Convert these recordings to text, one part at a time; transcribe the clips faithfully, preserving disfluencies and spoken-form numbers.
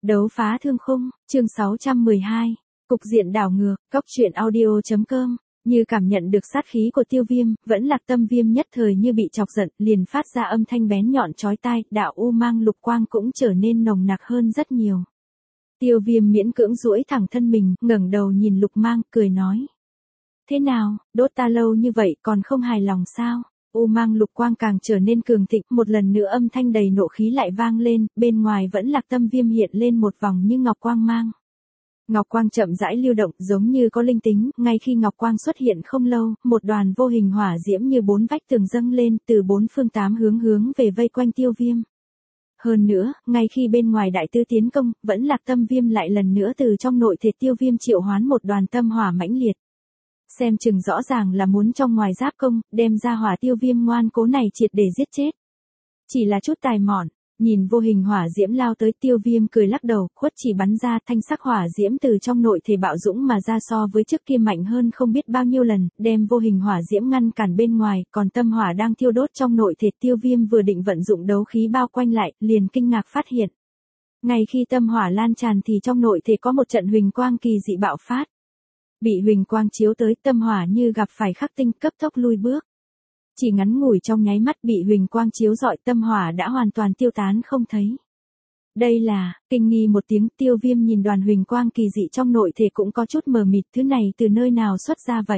Đấu phá thương khung, chương sáu trăm mười hai. Cục diện đảo ngược, cóc truyện audio.com. Như cảm nhận được sát khí của Tiêu Viêm, vẫn Lạc Tâm Viêm nhất thời như bị chọc giận, liền phát ra âm thanh bén nhọn chói tai, đạo u mang lục quang cũng trở nên nồng nặc hơn rất nhiều. Tiêu Viêm miễn cưỡng duỗi thẳng thân mình, ngẩng đầu nhìn lục mang, cười nói. Thế nào, đốt ta lâu như vậy còn không hài lòng sao? U mang lục quang càng trở nên cường thịnh, một lần nữa âm thanh đầy nộ khí lại vang lên, bên ngoài vẫn Lạc Tâm Viêm hiện lên một vòng như ngọc quang mang. Ngọc quang chậm rãi lưu động, giống như có linh tính, ngay khi ngọc quang xuất hiện không lâu, một đoàn vô hình hỏa diễm như bốn vách tường dâng lên, từ bốn phương tám hướng hướng về vây quanh Tiêu Viêm. Hơn nữa, ngay khi bên ngoài đại tư tiến công, vẫn Lạc Tâm Viêm lại lần nữa từ trong nội thể Tiêu Viêm triệu hoán một đoàn tâm hỏa mãnh liệt. Xem chừng rõ ràng là muốn trong ngoài giáp công, đem ra hỏa Tiêu Viêm ngoan cố này triệt để giết chết. Chỉ là chút tài mọn, nhìn vô hình hỏa diễm lao tới, Tiêu Viêm cười lắc đầu, khuất chỉ bắn ra, thanh sắc hỏa diễm từ trong nội thể bạo dũng mà ra, so với trước kia mạnh hơn không biết bao nhiêu lần, đem vô hình hỏa diễm ngăn cản bên ngoài, còn tâm hỏa đang thiêu đốt trong nội thể Tiêu Viêm vừa định vận dụng đấu khí bao quanh lại, liền kinh ngạc phát hiện. Ngay khi tâm hỏa lan tràn thì trong nội thể có một trận huỳnh quang kỳ dị bạo phát. Bị huỳnh quang chiếu tới, tâm hỏa như gặp phải khắc tinh, cấp tốc lui bước. Chỉ ngắn ngủi trong nháy mắt, bị huỳnh quang chiếu rọi, tâm hỏa đã hoàn toàn tiêu tán không thấy. Đây là, kinh nghi một tiếng, Tiêu Viêm nhìn đoàn huỳnh quang kỳ dị trong nội thể cũng có chút mờ mịt, thứ này từ nơi nào xuất ra vậy?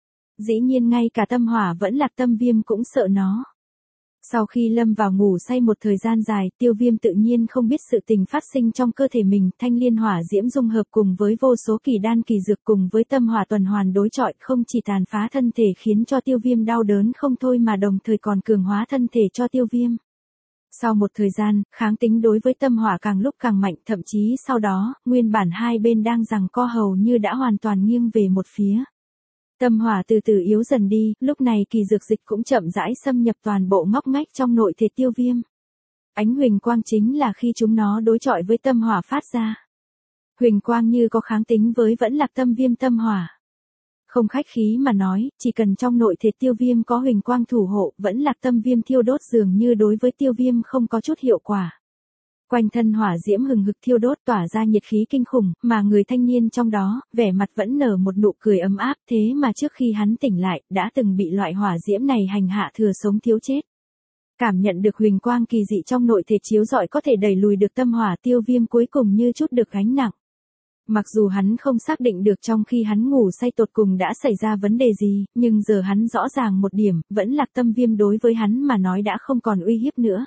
Dĩ nhiên ngay cả tâm hỏa vẫn Lạc Tâm Viêm cũng sợ nó. Sau khi lâm vào ngủ say một thời gian dài, Tiêu Viêm tự nhiên không biết sự tình phát sinh trong cơ thể mình, thanh liên hỏa diễm dung hợp cùng với vô số kỳ đan kỳ dược cùng với tâm hỏa tuần hoàn đối chọi, không chỉ tàn phá thân thể khiến cho Tiêu Viêm đau đớn không thôi mà đồng thời còn cường hóa thân thể cho Tiêu Viêm. Sau một thời gian, kháng tính đối với tâm hỏa càng lúc càng mạnh, thậm chí sau đó, nguyên bản hai bên đang giằng co hầu như đã hoàn toàn nghiêng về một phía. Tâm hỏa từ từ yếu dần đi, lúc này kỳ dược dịch cũng chậm rãi xâm nhập toàn bộ ngóc ngách trong nội thể Tiêu Viêm. Ánh huỳnh quang chính là khi chúng nó đối chọi với tâm hỏa phát ra. Huỳnh quang như có kháng tính với vẫn Lạc Tâm Viêm tâm hỏa. Không khách khí mà nói, chỉ cần trong nội thể Tiêu Viêm có huỳnh quang thủ hộ, vẫn Lạc Tâm Viêm thiêu đốt dường như đối với Tiêu Viêm không có chút hiệu quả. Quanh thân hỏa diễm hừng hực thiêu đốt, tỏa ra nhiệt khí kinh khủng, mà người thanh niên trong đó, vẻ mặt vẫn nở một nụ cười ấm áp, thế mà trước khi hắn tỉnh lại, đã từng bị loại hỏa diễm này hành hạ thừa sống thiếu chết. Cảm nhận được huỳnh quang kỳ dị trong nội thể chiếu rọi có thể đẩy lùi được tâm hỏa, Tiêu Viêm cuối cùng như chút được gánh nặng. Mặc dù hắn không xác định được trong khi hắn ngủ say tột cùng đã xảy ra vấn đề gì, nhưng giờ hắn rõ ràng một điểm, vẫn Lạc Tâm Viêm đối với hắn mà nói đã không còn uy hiếp nữa.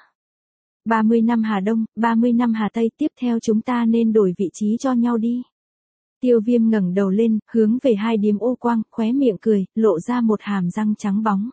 ba mươi năm Hà Đông, ba mươi năm Hà Tây, tiếp theo chúng ta nên đổi vị trí cho nhau đi. Tiêu Viêm ngẩng đầu lên, hướng về hai điểm ô quang, khóe miệng cười, lộ ra một hàm răng trắng bóng.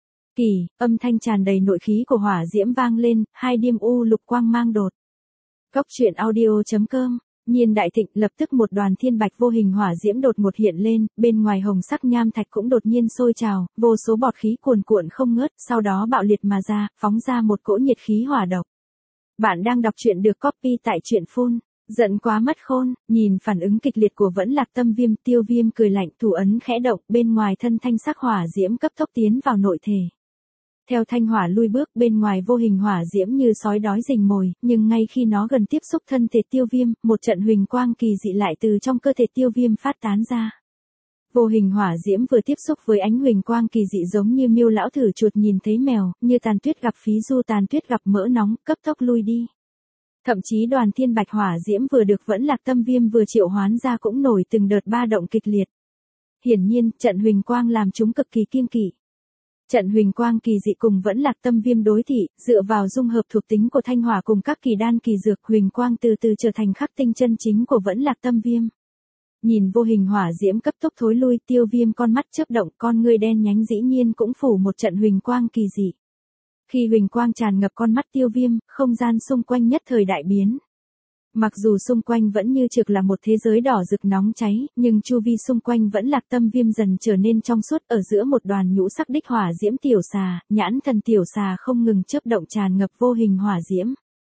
Kỳ, âm thanh tràn đầy nội khí của hỏa diễm vang lên, hai điểm u lục quang mang đột. Cóc truyện audio.com. Nhiên đại thịnh, lập tức một đoàn thiên bạch vô hình hỏa diễm đột ngột hiện lên, bên ngoài hồng sắc nham thạch cũng đột nhiên sôi trào, vô số bọt khí cuồn cuộn không ngớt, sau đó bạo liệt mà ra, phóng ra một cỗ nhiệt khí hỏa độc. Bạn đang đọc truyện được copy tại truyện phun. Giận quá mất khôn, nhìn phản ứng kịch liệt của vẫn Lạc Tâm Viêm, Tiêu Viêm cười lạnh, thủ ấn khẽ động, bên ngoài thân thanh sắc hỏa diễm cấp tốc tiến vào nội thể. Theo thanh hỏa lui bước, bên ngoài vô hình hỏa diễm như sói đói rình mồi, nhưng ngay khi nó gần tiếp xúc thân thể Tiêu Viêm, một trận huỳnh quang kỳ dị lại từ trong cơ thể Tiêu Viêm phát tán ra. Vô hình hỏa diễm vừa tiếp xúc với ánh huỳnh quang kỳ dị giống như miêu lão thử chuột nhìn thấy mèo, như tàn tuyết gặp phí du tàn tuyết gặp mỡ nóng, cấp tốc lui đi. Thậm chí đoàn thiên bạch hỏa diễm vừa được vẫn Lạc Tâm Viêm vừa triệu hoán ra cũng nổi từng đợt ba động kịch liệt. Hiển nhiên, trận huỳnh quang làm chúng cực kỳ kiêng kỵ. Trận huỳnh quang kỳ dị cùng vẫn Lạc Tâm Viêm đối thị, dựa vào dung hợp thuộc tính của thanh hỏa cùng các kỳ đan kỳ dược, huỳnh quang từ từ trở thành khắc tinh chân chính của vẫn Lạc Tâm Viêm. Nhìn vô hình hỏa diễm cấp tốc thối lui, Tiêu Viêm con mắt chớp động, con ngươi đen nhánh dĩ nhiên cũng phủ một trận huỳnh quang kỳ dị. Khi huỳnh quang tràn ngập con mắt Tiêu Viêm, không gian xung quanh nhất thời đại biến. Mặc dù xung quanh vẫn như trực là một thế giới đỏ rực nóng cháy, nhưng chu vi xung quanh vẫn Lạc Tâm Viêm dần trở nên trong suốt, ở giữa một đoàn nhũ sắc đích hỏa diễm tiểu xà, nhãn thần tiểu xà không ngừng chớp động tràn ngập vô hình hỏa diễm.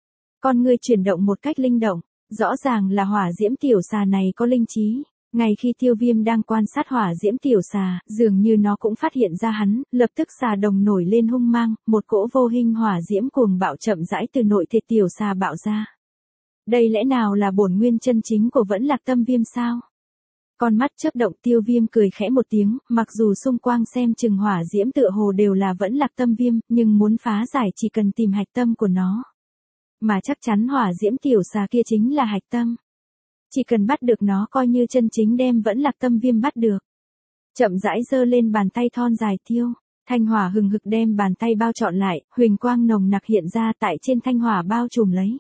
Con ngươi chuyển động một cách linh động, rõ ràng là hỏa diễm tiểu xà này có linh trí. Ngay khi Tiêu Viêm đang quan sát hỏa diễm tiểu xà, dường như nó cũng phát hiện ra hắn, lập tức xà đồng nổi lên hung mang, một cỗ vô hình hỏa diễm cuồng bạo chậm rãi từ nội thể tiểu xà bạo ra. Đây lẽ nào là bổn nguyên chân chính của Vẫn Lạc Tâm Viêm sao? Con mắt chớp động, Tiêu Viêm cười khẽ một tiếng, mặc dù xung quanh xem chừng hỏa diễm tựa hồ đều là Vẫn Lạc Tâm Viêm, nhưng muốn phá giải chỉ cần tìm hạch tâm của nó. Mà chắc chắn hỏa diễm tiểu xà kia chính là hạch tâm. Chỉ cần bắt được nó coi như chân chính đem Vẫn Lạc Tâm Viêm bắt được. Chậm rãi giơ lên bàn tay thon dài Tiêu, thanh hỏa hừng hực đem bàn tay bao trọn lại, huỳnh quang nồng nặc hiện ra tại trên thanh hỏa bao trùm lấy.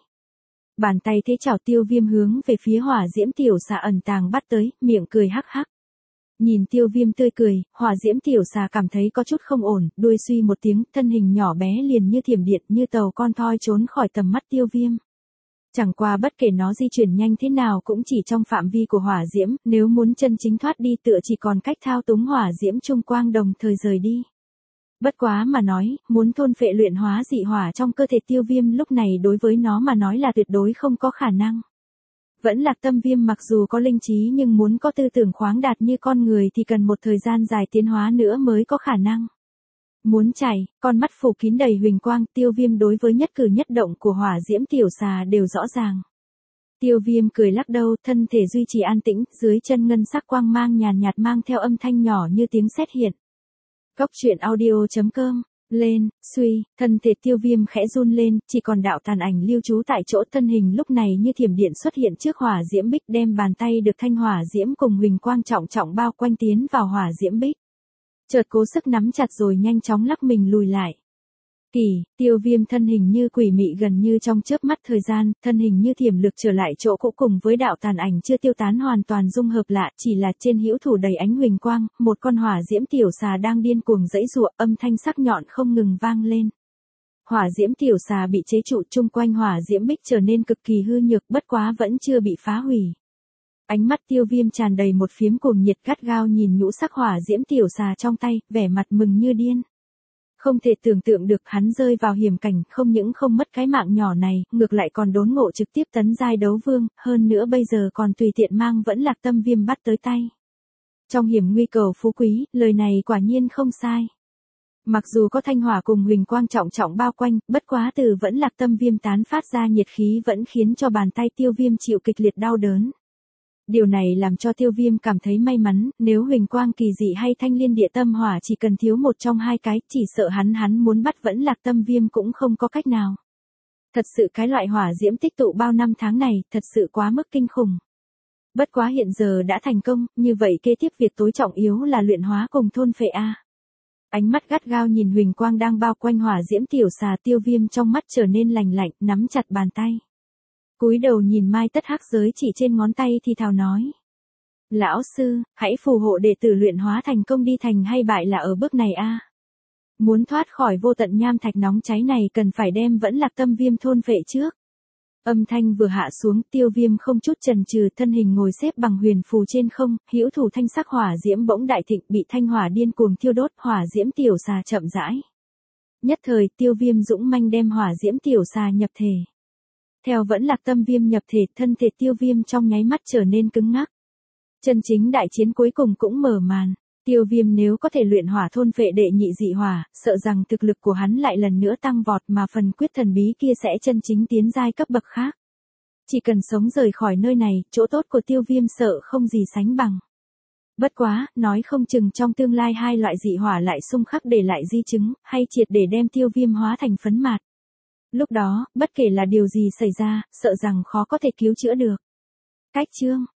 Bàn tay thế chảo Tiêu Viêm hướng về phía hỏa diễm tiểu xà ẩn tàng bắt tới, miệng cười hắc hắc. Nhìn Tiêu Viêm tươi cười, hỏa diễm tiểu xà cảm thấy có chút không ổn, đuôi suy một tiếng, thân hình nhỏ bé liền như thiểm điện như tàu con thoi trốn khỏi tầm mắt Tiêu Viêm. Chẳng qua bất kể nó di chuyển nhanh thế nào cũng chỉ trong phạm vi của hỏa diễm, nếu muốn chân chính thoát đi tựa chỉ còn cách thao túng hỏa diễm trung quang đồng thời rời đi. Bất quá mà nói, muốn thôn phệ luyện hóa dị hỏa trong cơ thể Tiêu Viêm lúc này đối với nó mà nói là tuyệt đối không có khả năng. Vẫn Lạc Tâm Viêm mặc dù có linh trí nhưng muốn có tư tưởng khoáng đạt như con người thì cần một thời gian dài tiến hóa nữa mới có khả năng. Muốn chạy, con mắt phủ kín đầy huỳnh quang, Tiêu Viêm đối với nhất cử nhất động của hỏa diễm tiểu xà đều rõ ràng. Tiêu Viêm cười lắc đầu, thân thể duy trì an tĩnh, dưới chân ngân sắc quang mang nhàn nhạt mang theo âm thanh nhỏ như tiếng sét hiện. Cốc truyện audio chấm com, lên, suy, thân thể Tiêu Viêm khẽ run lên, chỉ còn đạo tàn ảnh lưu trú tại chỗ, thân hình lúc này như thiểm điện xuất hiện trước hỏa diễm bích, đem bàn tay được thanh hỏa diễm cùng huỳnh quang trọng trọng bao quanh tiến vào hỏa diễm bích. Chợt cố sức nắm chặt rồi nhanh chóng lắc mình lùi lại. Kỳ, Tiêu Viêm thân hình như quỷ mị gần như trong chớp mắt thời gian, thân hình như thiểm lực trở lại chỗ cũ cùng với đạo tàn ảnh chưa tiêu tán hoàn toàn dung hợp lạ, chỉ là trên hữu thủ đầy ánh huỳnh quang, một con hỏa diễm tiểu xà đang điên cuồng giãy giụa, âm thanh sắc nhọn không ngừng vang lên. Hỏa diễm tiểu xà bị chế trụ, chung quanh hỏa diễm bích trở nên cực kỳ hư nhược, bất quá vẫn chưa bị phá hủy. Ánh mắt Tiêu Viêm tràn đầy một phiếm cuồng nhiệt, gắt gao nhìn nhũ sắc hỏa diễm tiểu xà trong tay, vẻ mặt mừng như điên. Không thể tưởng tượng được hắn rơi vào hiểm cảnh, không những không mất cái mạng nhỏ này, ngược lại còn đốn ngộ trực tiếp tấn giai đấu vương, hơn nữa bây giờ còn tùy tiện mang Vẫn Lạc Tâm Viêm bắt tới tay. Trong hiểm nguy cầu phú quý, lời này quả nhiên không sai. Mặc dù có thanh hỏa cùng huỳnh quang trọng trọng bao quanh, bất quá từ Vẫn Lạc Tâm Viêm tán phát ra nhiệt khí vẫn khiến cho bàn tay Tiêu Viêm chịu kịch liệt đau đớn. Điều này làm cho Tiêu Viêm cảm thấy may mắn, nếu huỳnh quang kỳ dị hay thanh liên địa tâm hỏa chỉ cần thiếu một trong hai cái, chỉ sợ hắn hắn muốn bắt Vẫn Lạc Tâm Viêm cũng không có cách nào. Thật sự cái loại hỏa diễm tích tụ bao năm tháng này, thật sự quá mức kinh khủng. Bất quá hiện giờ đã thành công, như vậy kế tiếp việc tối trọng yếu là luyện hóa cùng thôn phệ a. Ánh mắt gắt gao nhìn huỳnh quang đang bao quanh hỏa diễm tiểu xà, Tiêu Viêm trong mắt trở nên lành lạnh, nắm chặt bàn tay. Cúi đầu nhìn mai tất hắc giới chỉ trên ngón tay thì thào nói. Lão sư, hãy phù hộ đệ tử luyện hóa thành công đi, thành hay bại là ở bước này a. Muốn thoát khỏi vô tận nham thạch nóng cháy này cần phải đem Vẫn Lạc Tâm Viêm thôn phệ trước. Âm thanh vừa hạ xuống, Tiêu Viêm không chút chần chừ, thân hình ngồi xếp bằng huyền phù trên không, hữu thủ thanh sắc hỏa diễm bỗng đại thịnh, bị thanh hỏa điên cuồng thiêu đốt, hỏa diễm tiểu xà chậm rãi. Nhất thời, Tiêu Viêm dũng manh đem hỏa diễm tiểu xà nhập thể. Theo Vẫn Lạc Tâm Viêm nhập thể, thân thể Tiêu Viêm trong nháy mắt trở nên cứng ngắc. Chân chính đại chiến cuối cùng cũng mở màn. Tiêu Viêm nếu có thể luyện hỏa thôn phệ đệ nhị dị hỏa, sợ rằng thực lực của hắn lại lần nữa tăng vọt, mà phần quyết thần bí kia sẽ chân chính tiến giai cấp bậc khác. Chỉ cần sống rời khỏi nơi này, chỗ tốt của Tiêu Viêm sợ không gì sánh bằng. Bất quá, nói không chừng trong tương lai hai loại dị hỏa lại xung khắc để lại di chứng, hay triệt để đem Tiêu Viêm hóa thành phấn mạt. Lúc đó, bất kể là điều gì xảy ra, sợ rằng khó có thể cứu chữa được. Cách chương